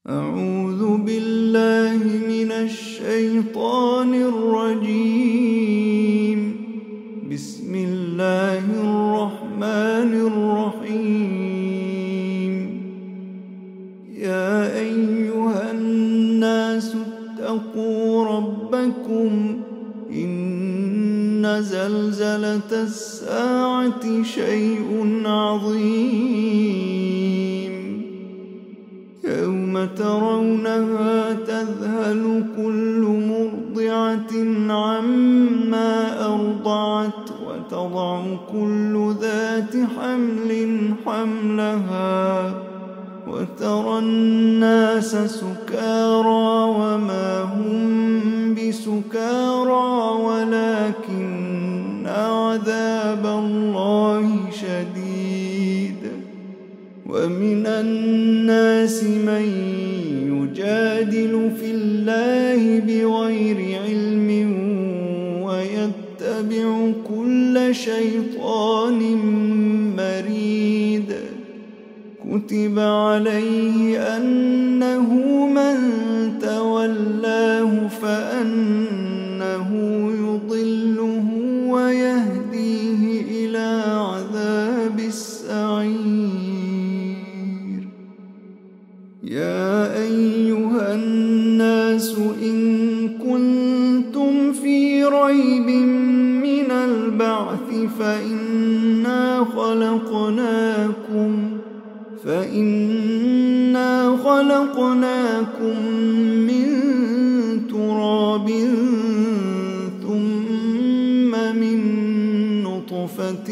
أعوذ بالله من الشيطان الرجيم. بسم الله الرحمن الرحيم. يا أيها الناس اتقوا ربكم إن زلزلة الساعة شيء عظيم يوم ترونها تذهل كل مرضعة عما أرضعت وتضع كل ذات حمل حملها وترى الناس سكارى وما هم بسكارى ولكن عذاب الله شديد. ومن الناس من يجادل في الله بغير علم ويتبع كل شيطان مريد. كتب عليه أنه من تولاه فأنه يضله ويهديه إلى عذاب السعير. يا أيها الناس إن كنتم في ريب من البعث فإنا خلقناكم من تراب ثم من نطفة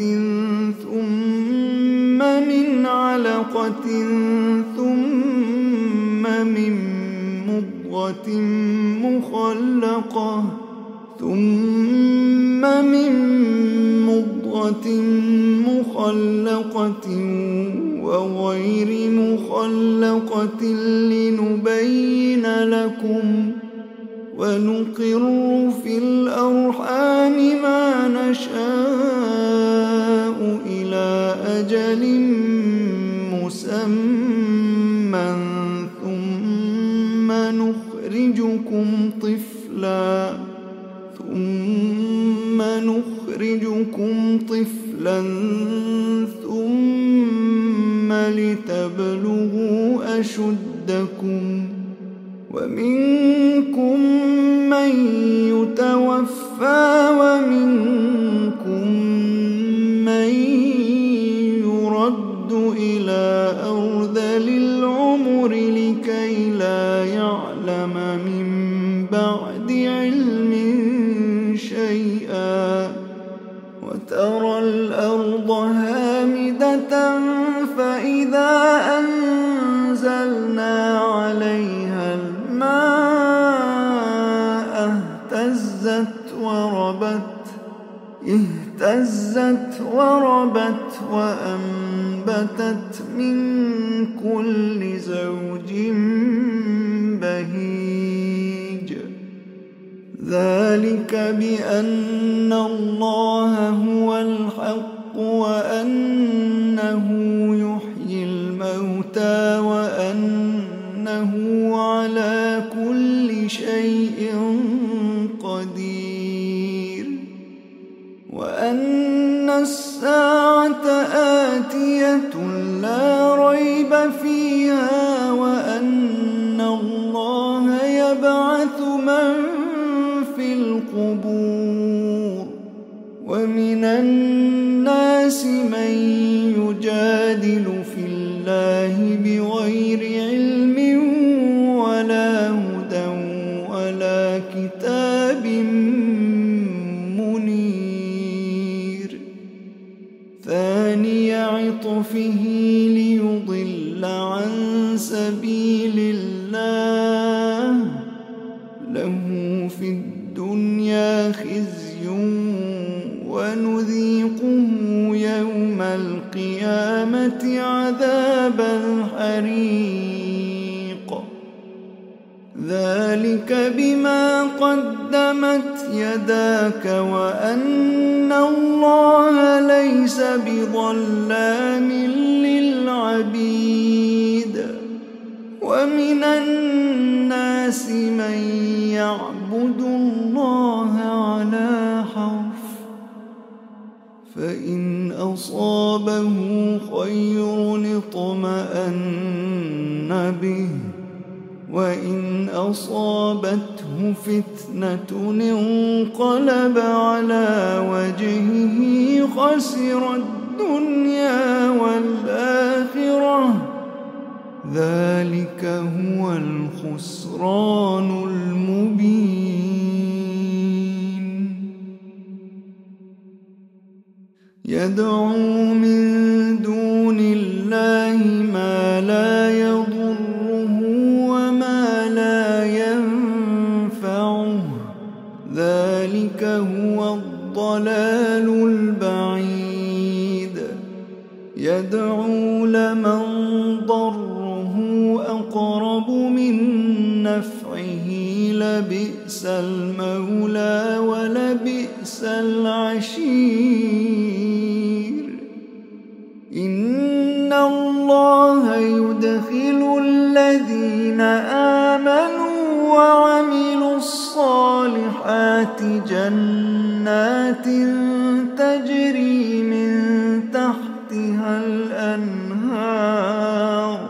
ثم من علقة ثم من مضغة مخلقة وغير مخلقة لنبين لكم ونقر في الأرحام ما نشاء إلى أجل مسمى ثم نخرجكم طفلا ثم لتبلغوا أشدكم ومنكم من يتوفى ومنكم من يرد إلى أرذل العمر لكي لا يعلم من بعد علم شيئا. وترى الأرض هامدة فإذا أنزلنا عليها الماء اهتزت وربت وأنبتت من كل زوج بهيج. ذلك بأن الله هو الحق وأنه يحيي الموتى وأنه على كل شيء قدير وأن الساعة آتية لا ريب فيها وأن الله يبعث من في القبور. ومن الناس من يجادل في الله بغير علم ولا هدى ولا كتاب منير. ثاني عطفه ليضل عن سبيل الله له في الدنيا خزي ونذيقه يوم القيامة عذاب الحريق. ذلك بما قدمت يداك وأن الله ليس بظلام للعبيد. ومن الناس من يعبد الله على حرف فإن أصابه خير اطمأن به وإن أصابته فتنة انقلب على وجهه خسر الدنيا والآخرة ذلك هو الخسران المبين. يدعو من دون الله ما لا يضره وما لا ينفعه ذلك هو الضلال البعيد. يدعو لمن ضره أقرب من نفعه لبئس المولى ولبئس العشير. إن الله يدخل الذين آمنوا وعملوا الصالحات جنات تجري من تحتها الأنهار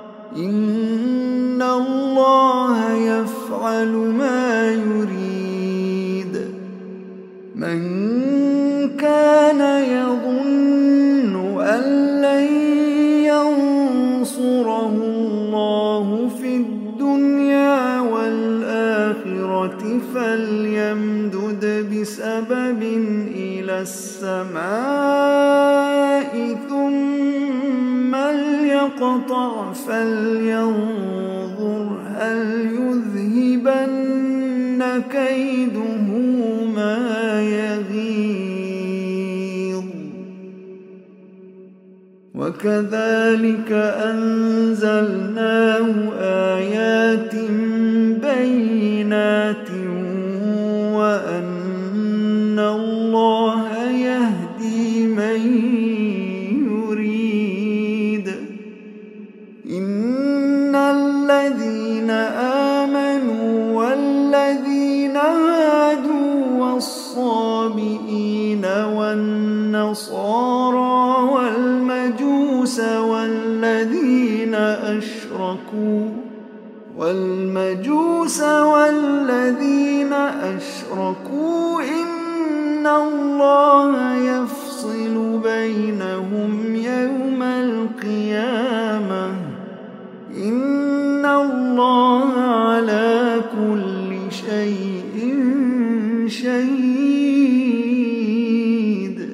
إن الله يفعل ما يريد. من كان يظن أن لن ينصره الله في الدنيا والآخرة فليمدد بسبب إلى السماء ثم ليقطع فلينظر هل يذهبن كيده ما يغيظ. وكذلك أنزلناه آيات بينات وأن الله يهدي من يريد. إن الذين آمنوا والذين هادوا والصابئين والنصارى والمجوس والذين أشركوا إن الله يفصل بينهم يوم القيامة إن الله على كل شيء شهيد.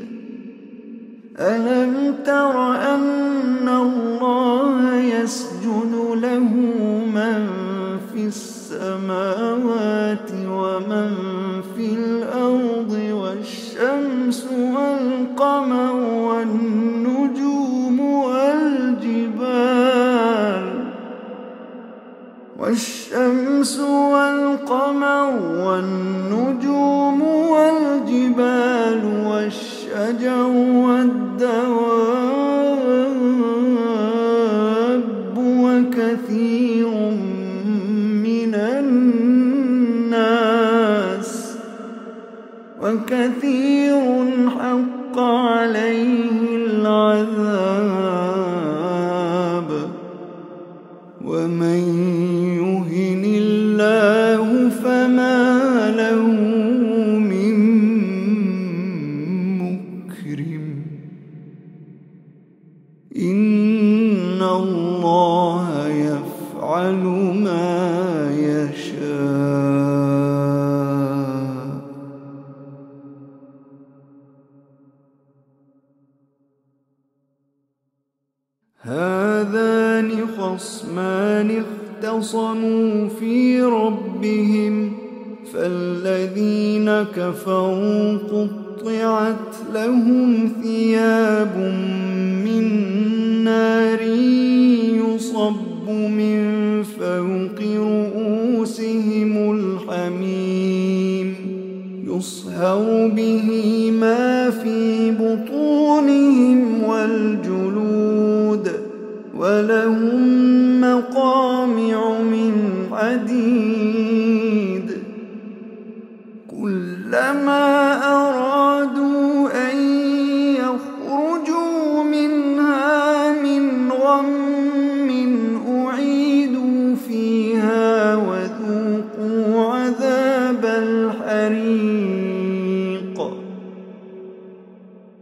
ألم تر أن الله يسجد له من في السماوات ومن في الأرض والشمس والقمر والنجوم والجبال والشجر والدواب وكثير حق عليه العذاب ومن يهن الله فما له من مكرم. إن الله يفعل ما يشاء. هذان خصمان اختصموا في ربهم فالذين كفروا قطعت لهم ثياب من نار يصب من فوق رؤوسهم الحميم يصهر به ما في بطونهم والجلود ولهم مقامع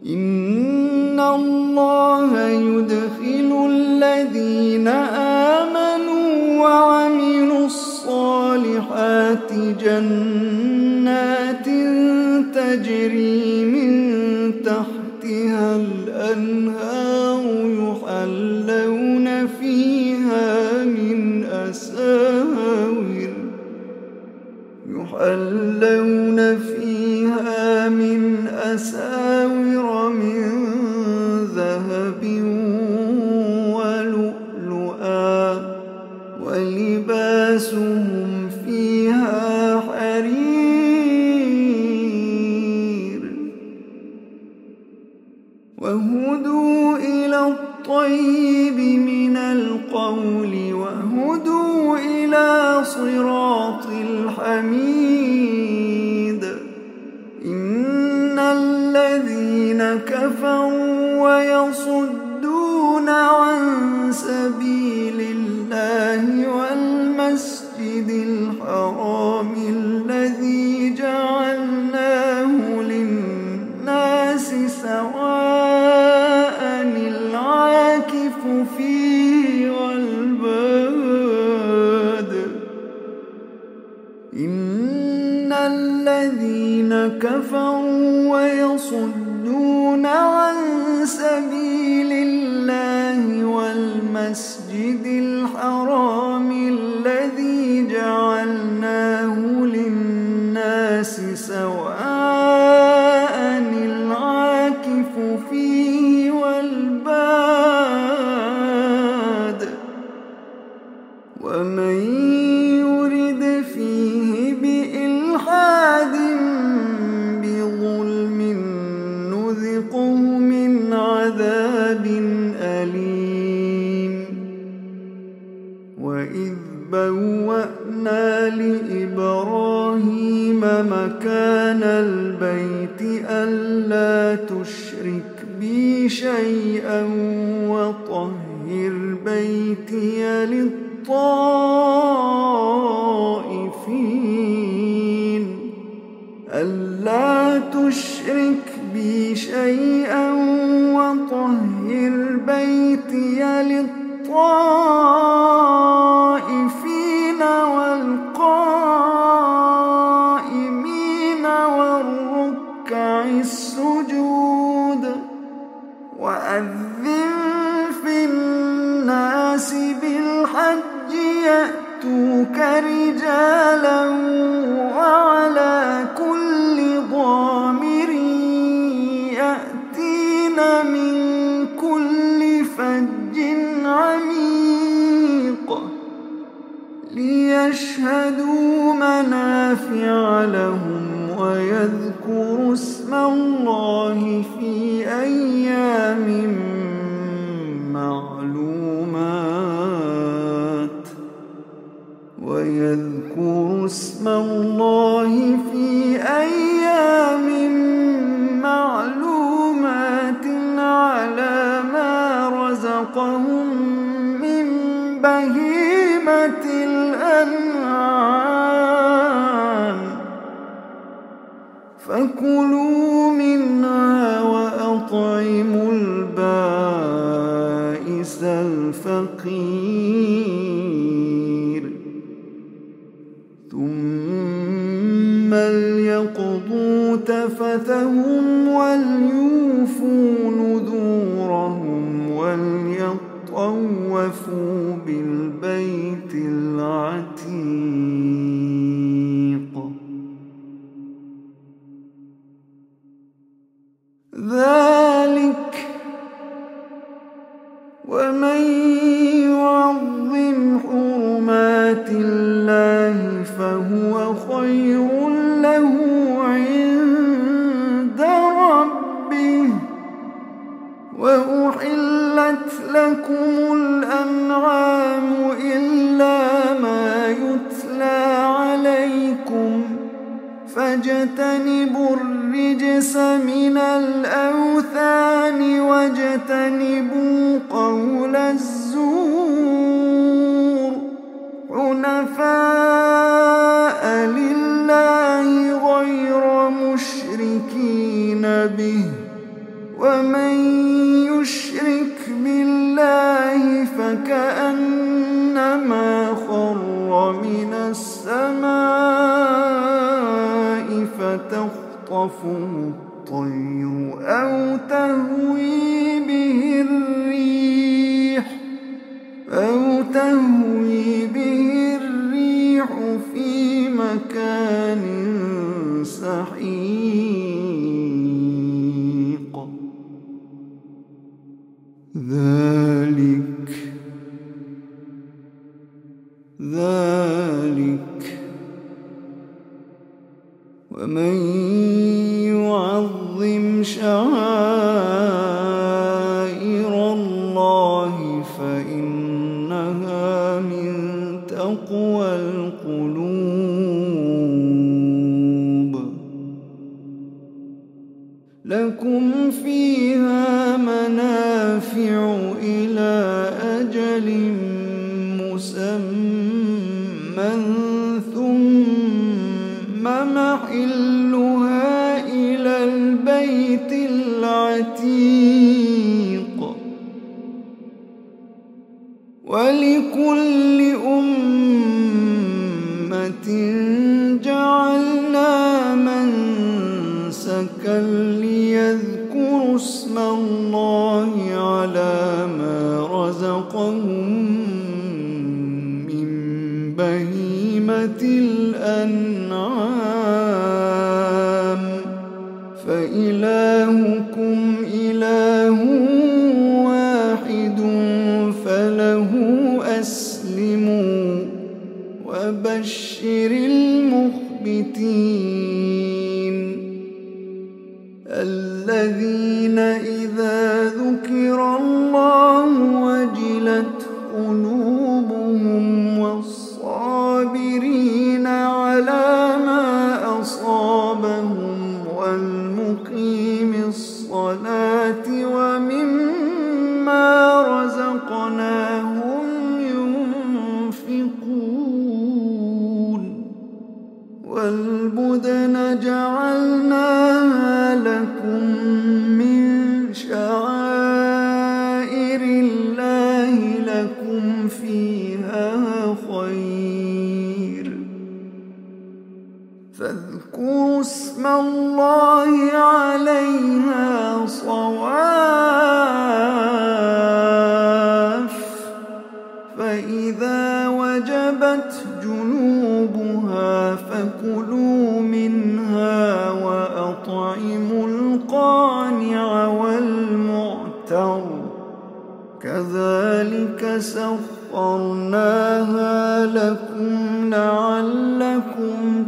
إن الله يدخل الذين آمنوا وعملوا الصالحات جنات تجري من تحتها الأنهار يحلون فيها من أساور من ذهب ولؤلؤا ولباسهم فيها حرير وهدوا إلى الطيب من القول وهدوا إلى صراط الحميد إن الذين كفروا ويصدون عن سبيل الله والمسجد الحرام الذي جعلناه للناس سواء العاكف فيه والباد إن الذين كفروا ويصدون عن سبيل الله والمسجد الحرام الذي جعلناه للناس سواء العاكف فيه والباد ومن يرد فيه بإلحاد بظلم نذقه من عذاب أليم وإذ بوأنا لإبراهيم مكان البيت ألا تشرك بي شيئا وطهر بيتي للطائفين ألا تشرك بي شيئا وطهر بيتي للطائفين والقائمين والركع السجود وأذن في الناس بالحج يأتوك رجالا وعلى كل ضامر يأتين من كل فج عميق ليشهدوا منافع لهم ويذكروا اسم الله في أيام معلومات على ما رزقهم من بهيمة الأنعام فكلوا منها وأطعموا البائس الفقير ثم ليقضوا تفثهم وليوفوا نذورهم وليطوفوا بالبيت العتيق ذلك ومن يعظم حرمات الله فهو خير له عند ربه وأحلت لكم الأنعام إلا ما يتلى عليكم فاجتنبوا الرجس من الأوثان واجتنبوا قول الزور حنفاء لله غير مشركين به ومن يشرك بالله فكأنما خر من السماء فتخطفه الطير أو تهوي به الريح في مكان سحيق ذلك ومن يعظم شعائر الله فإنها من تقوى القلوب لكم فيها منافع إلى أجل مسمى ثم محلها إلى البيت العتيق ولكل أمة جعلنا منسكا ليذكروا اسم الله على ما رزقهم من بهيمة الأنعام فإلهكم إله واحد فله أسلموا وبشر المخبتين الذين إذا ذكر الله وجلت قلوبهم والصابرين على ما أصابهم والمقيم الصلاة ومما رزقناهم ينفقون والبدن جعلناها لكم من شعائر الله لكم فيها خير فاذكروا اسم الله عليها صواف فإذا وجبت جنوبها فكلوا منها وأطعموا القانع والمعتر كذلك سخرناها لكم لعلكم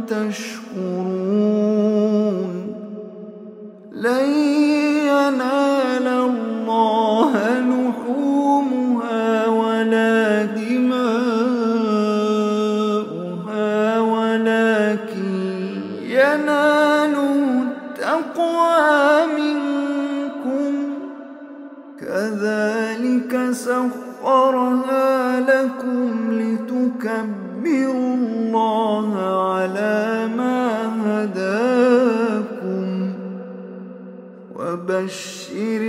تشكرون لن ينال الله لحومها ولا دماؤها ولكن يناله التقوى منكم كذلك سخرها لكم لتكبروا الله على ما هداكم وبشر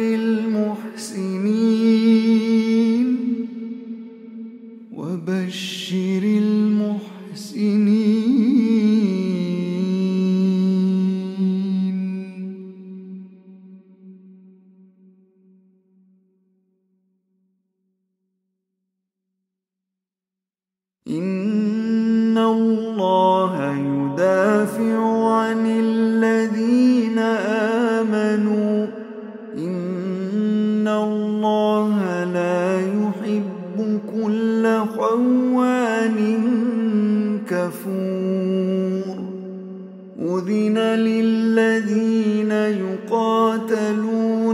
المحسنين إن الله يدافع عن الذين آمنوا إن الله لا يحب كل خوان كفور أذن للذين يقاتلون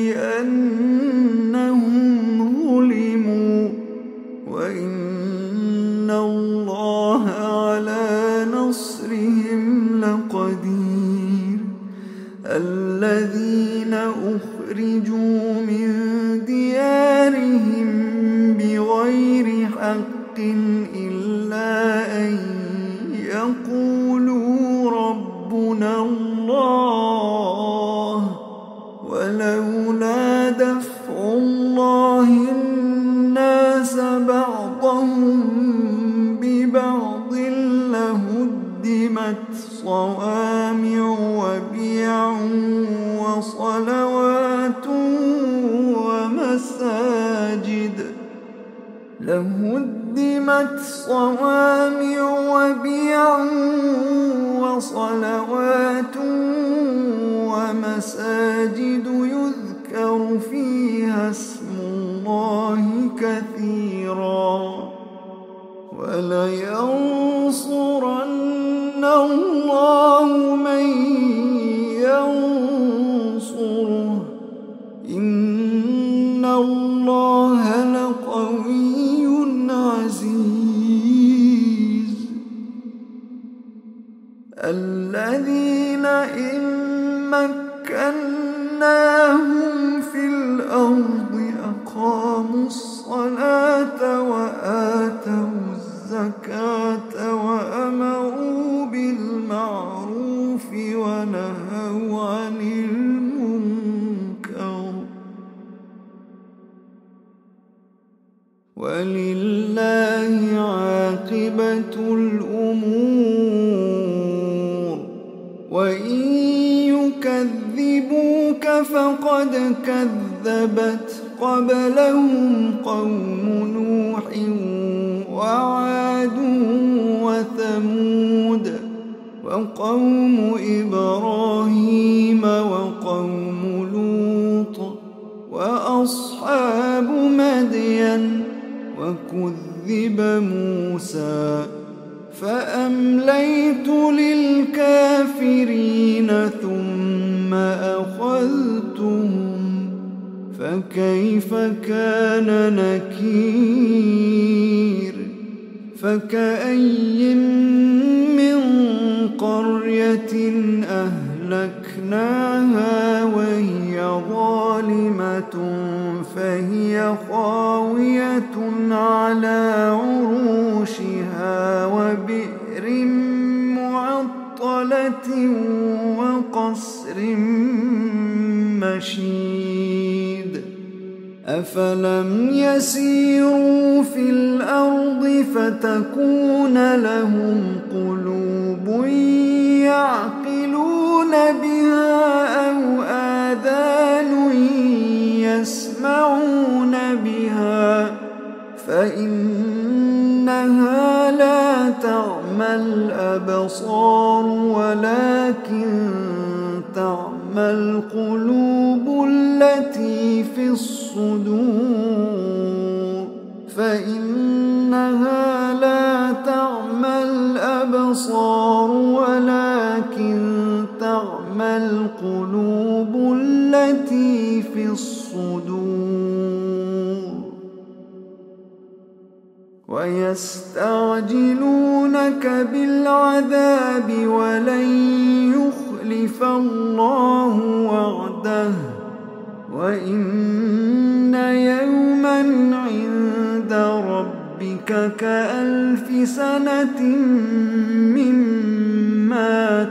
بأنهم ظلموا وإن الله على نصرهم لقدير الذين أخرجوا من ديارهم بغير حق إلا أن يقولوا ربنا الله ولولا دفع الله الناس بعضهم ببعض لهدمت صوامع وبيع وصلوات ومساجد يذكر فيها اسم الله كثيرا ولينصرن الله من ينصره إن الله لقوي عزيز. الذين إن مكناهم في الأرض أقاموا الصلاة وآتوا الزكاة وأمروا بالمعروف ونهوا عن المنكر ولله عاقبة الأمور. وإن يكذبوك فقد كذبت قبلهم قوم نوح وعاد وثمود وقوم إبراهيم وقوم لوط وأصحاب مدين وكذب موسى فأمليت للكافرين ثم أخذتهم فكيف كان نكير. فكأي من قرية أهلكناها وهي ظالمة فهي خاوية على عروشها وبئر معطلة وقصر مشيد. أفلم يسيروا في الأرض فتكون لهم قلوب يعقلون بها أو آذان يسمعون بها فإنها لا تعمى الأبصار ولكن تعمى القلوب التي في الصدور. فإنها لا تعمى الأبصار ولكن تعمى القلوب التي في الصدور. ويستعجلونك بالعذاب ولن يخلف الله وعده وإن يوما عند ربك كألف سنة مما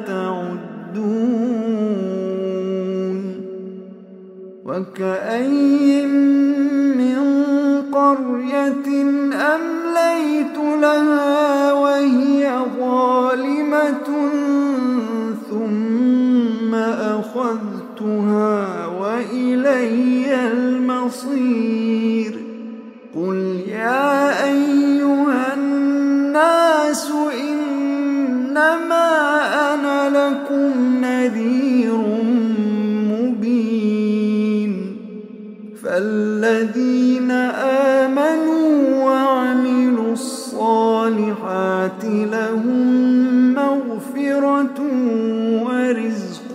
تعدون. وكأي من قرية أمليت لها وهي ظالمة ثم أخذتها وإلي المصير. قل يا أيها الناس إنما أنا لكم نذير مبين. فالذين آمنوا وعملوا الصالحات لهم مغفرة ورزق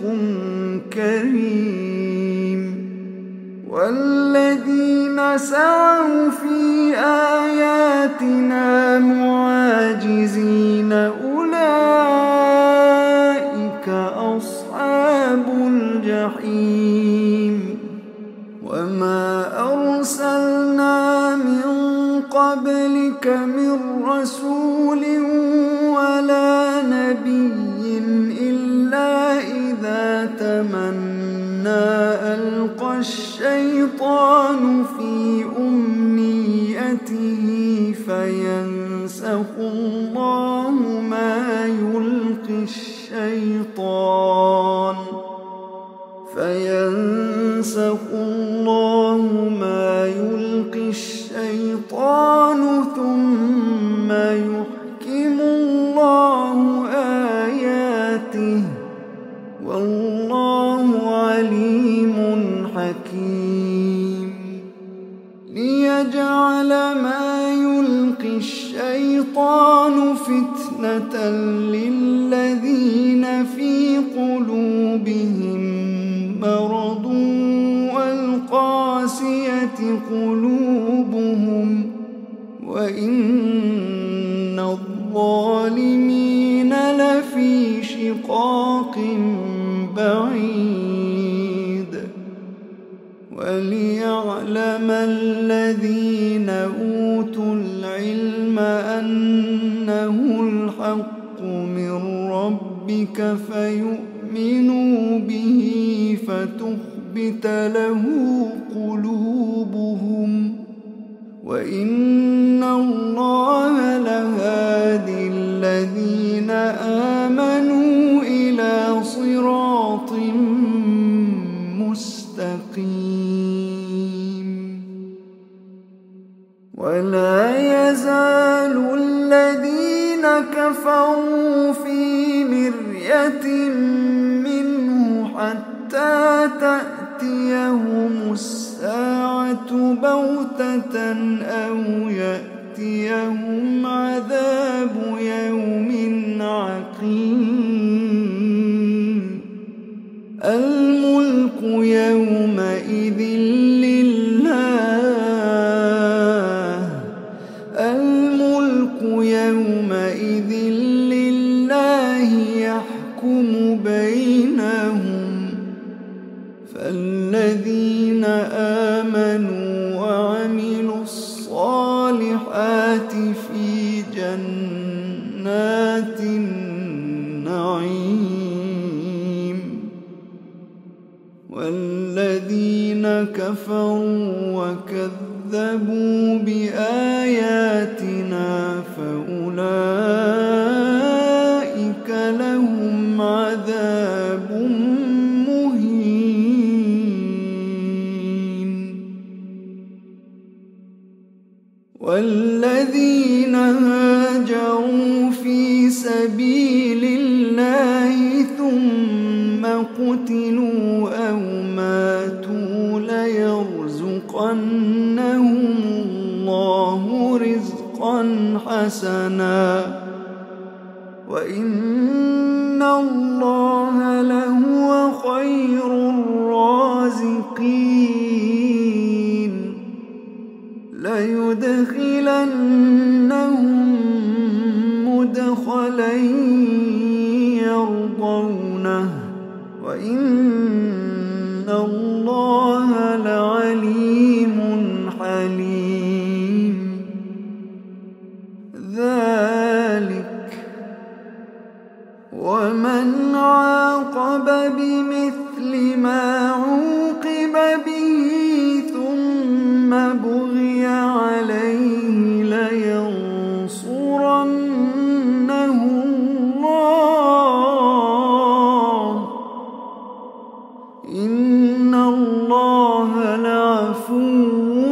كريم. والذين سعوا في آياتنا معاجزين أولئك أصحاب الجحيم. وما أرسلنا من قبلك من رسول ولا نبي إلا إذا تمنى ألقى الشيطان في أمنيته فينسخ الله ما يلقي الشيطان ثم يحكم الله آياته والله عليم حكيم ليجعل ما يلقي الشيطان فتنة للذين في قلوبهم مرض والقاسية قلوبهم وإن الظالمين لفي شقاق بعيد وليعلم الذين أوتوا العلم أنه الحق من ربك فيؤمنوا به فتخبت له قلوبهم وإن الله لهادي الذين آمنوا إلى صراط مستقيم ولا يزال الذين كفروا في مرية منه حتى تأتيهم الساعة بغتة أو يأتيهم عذاب يوم عقيم الملك يومئذ لله يحكم بينهم فالذين آمنوا وعملوا الصالحات في جنات النعيم والذين كفروا وكذبوا بآياتنا فأولئك لهم عذاب مهين والذين هاجروا في سبيل الله ثم قتلوا أو ماتوا ليرزقنهم الله رزقا حسنا وإن الله لهو خير الرازقين ليدخلنهم مدخلا يرضونه وإن الله لعليم حليم ذلك ومن عاقب بمثل ما عوقب به ثم بغي عليه لينصرنه الله إن الله لعفو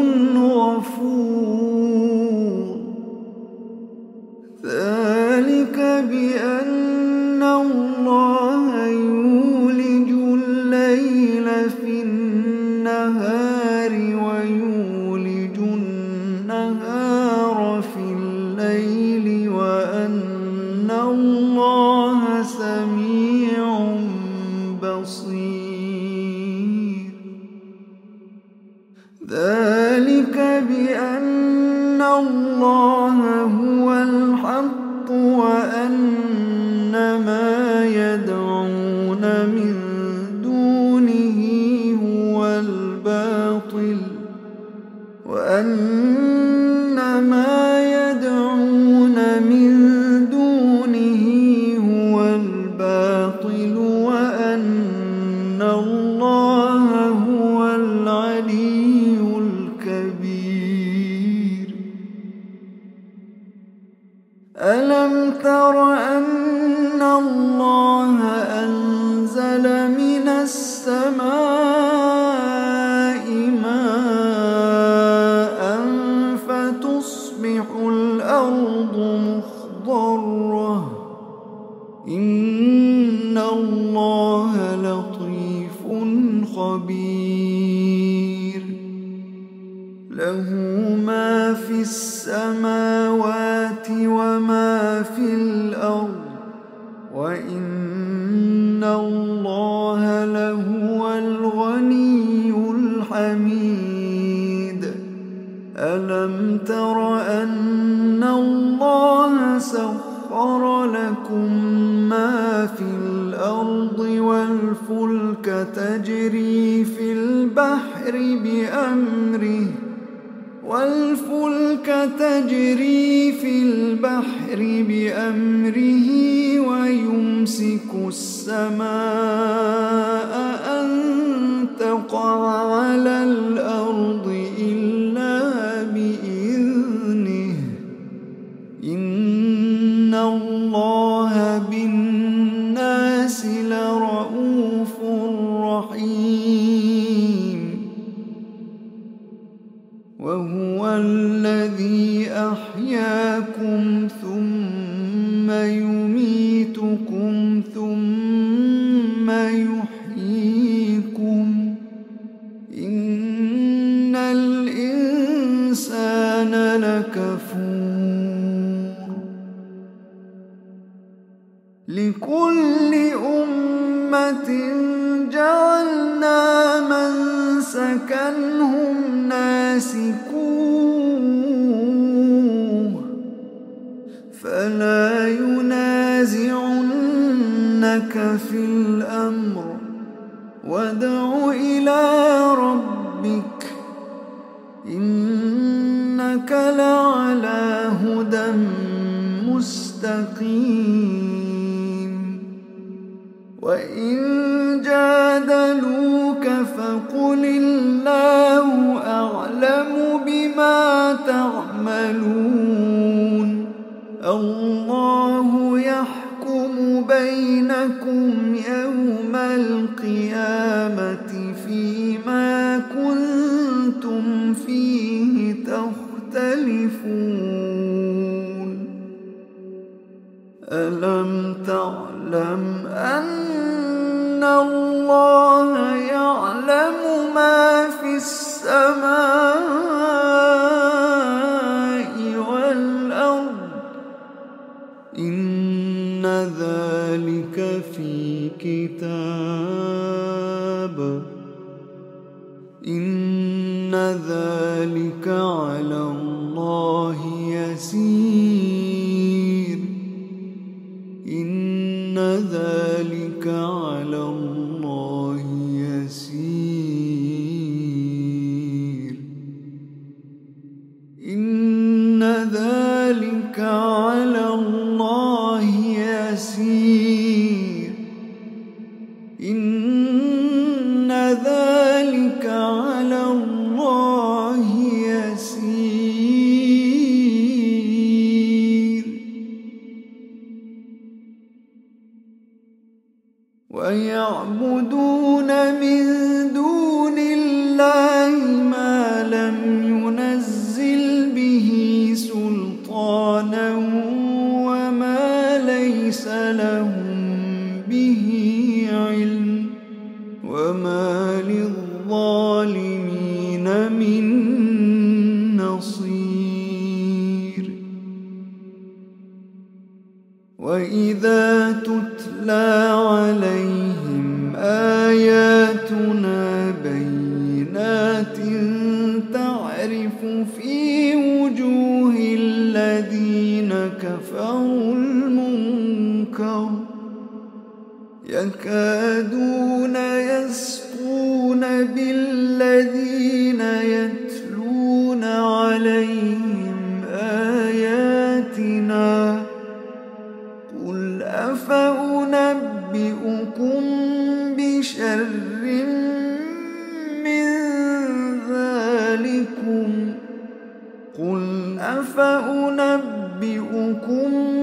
غفور ذلك بأن الله يولج الليل في النهار ويولج النهار في الليل وأن الله سميع بصير ذلك بأن الله هو الحق وأن ما يدعون من دونه هو الباطل وأن ما يدعون من دونه هو الباطل وأن الله هو ألم تر أن الله أنزل من السماء ماء فتصبح الأرض مخضرة إن الله لطيف خبير له ما في السماوات وما في الأرض وإن الله لهو الغني الحميد ألم تر أن الله سخر لكم ما في الأرض والفلك تجري في البحر بأمره ويمسك السماء أن تقع على الأرض إلا بإذنه إن الله بالناس لرءوف رحيم وهو الذي أحياكم ثم يميتكم ثم يحييكم إن الإنسان لكفور لكل أمة جعلنا منسكا هم ناسكوه فلا ينازعنك في الأمر وادع إلى ربك إنك لعلى هدى مستقيم وإن جادلوك فقل الله أعلم بما تعملون الله يحكم بينكم يوم القيامة فيما كنتم فيه تختلفون ألم تعلم أن الله يعلم ما في السماء والأرض إن ذلك في كتاب إن ذلك على الله يسير إن ذلك على الله يسير إن ذلك على الله يسير إن ذلك على الله يسير ويعبدون من دون الله ما لم ينزل به سلطانا وما ليس لهم به علم وما للظالمين من نصير وإذا تتلى عليهم آياتنا بينات تعرف في وجوه الذين كفروا المنكر يكادون يسقون بالذين يتلون عليهم آياتنا قل أفأنبئكم بشر من ذلكم قل أفأنبئكم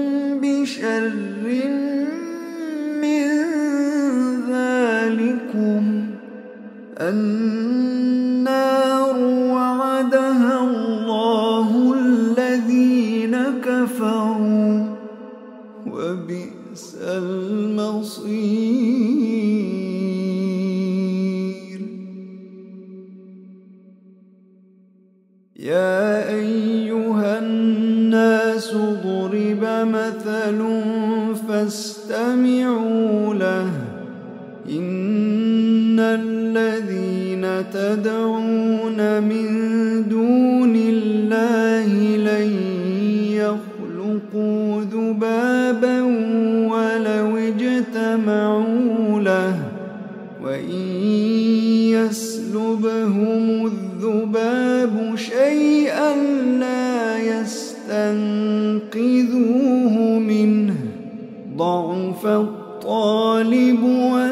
يا أيها الناس ضرب مثل فاستمعوا له إن الذين تدعون من دون الله لن يخلقوا ذبابا ولو اجتمعوا له وإن يسلبهم الذباب شيئا لا يستنقذوه منه ضعف الطالب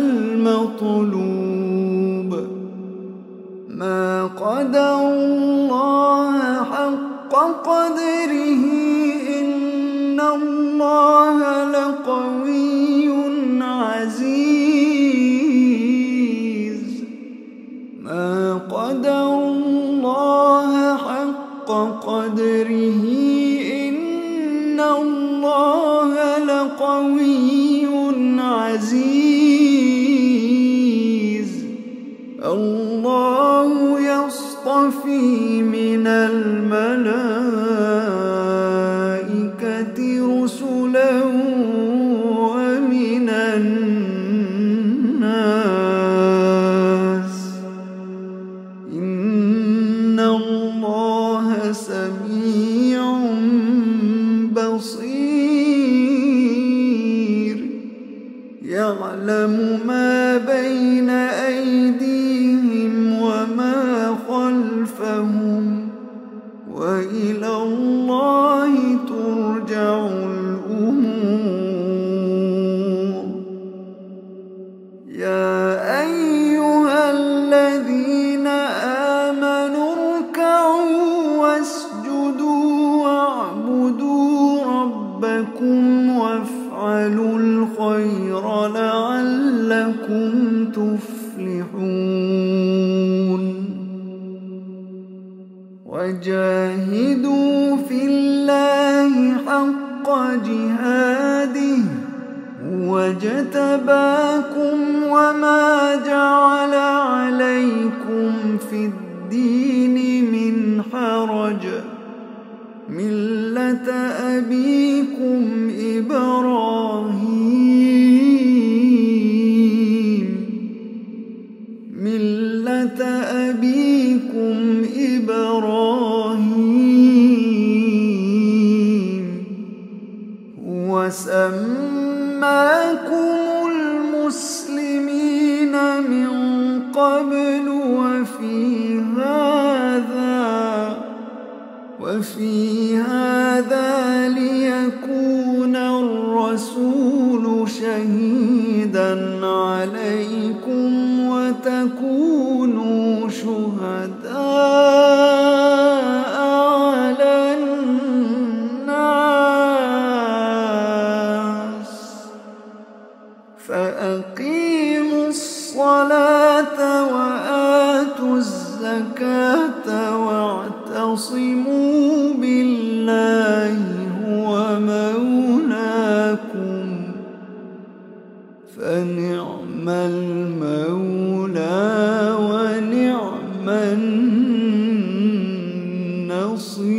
والمطلوب ما قدروا الله حق قدره إن الله لقوي عزيز ما قدروا الله حق قدره إن الله لقوي عزيز الله يصطفي من الملائكة رسلا ومن الناس إن الله سميع بصير يعلم ما بين أيديهم وما خلفهم وإلى الله ترجع الأمور يا أيها الذين آمنوا اركعوا واسجدوا واعبدوا ربكم وافعلوا الخير لعلكم تفلحون وجاهدوا في الله حق جهاده هو اجتباكم وما جعل عليكم في الدين من حرج ملة أبيكم إبراهيم هو سماكم المسلمين من قبل وفي هذا ليكون الرسول شهيدا عليكم وتكونوا شهداء على الناس فأقيموا الصلاة وآتوا الزكاة واعتصموا بالله هو مولاكم فنعم المولى ونعم النصير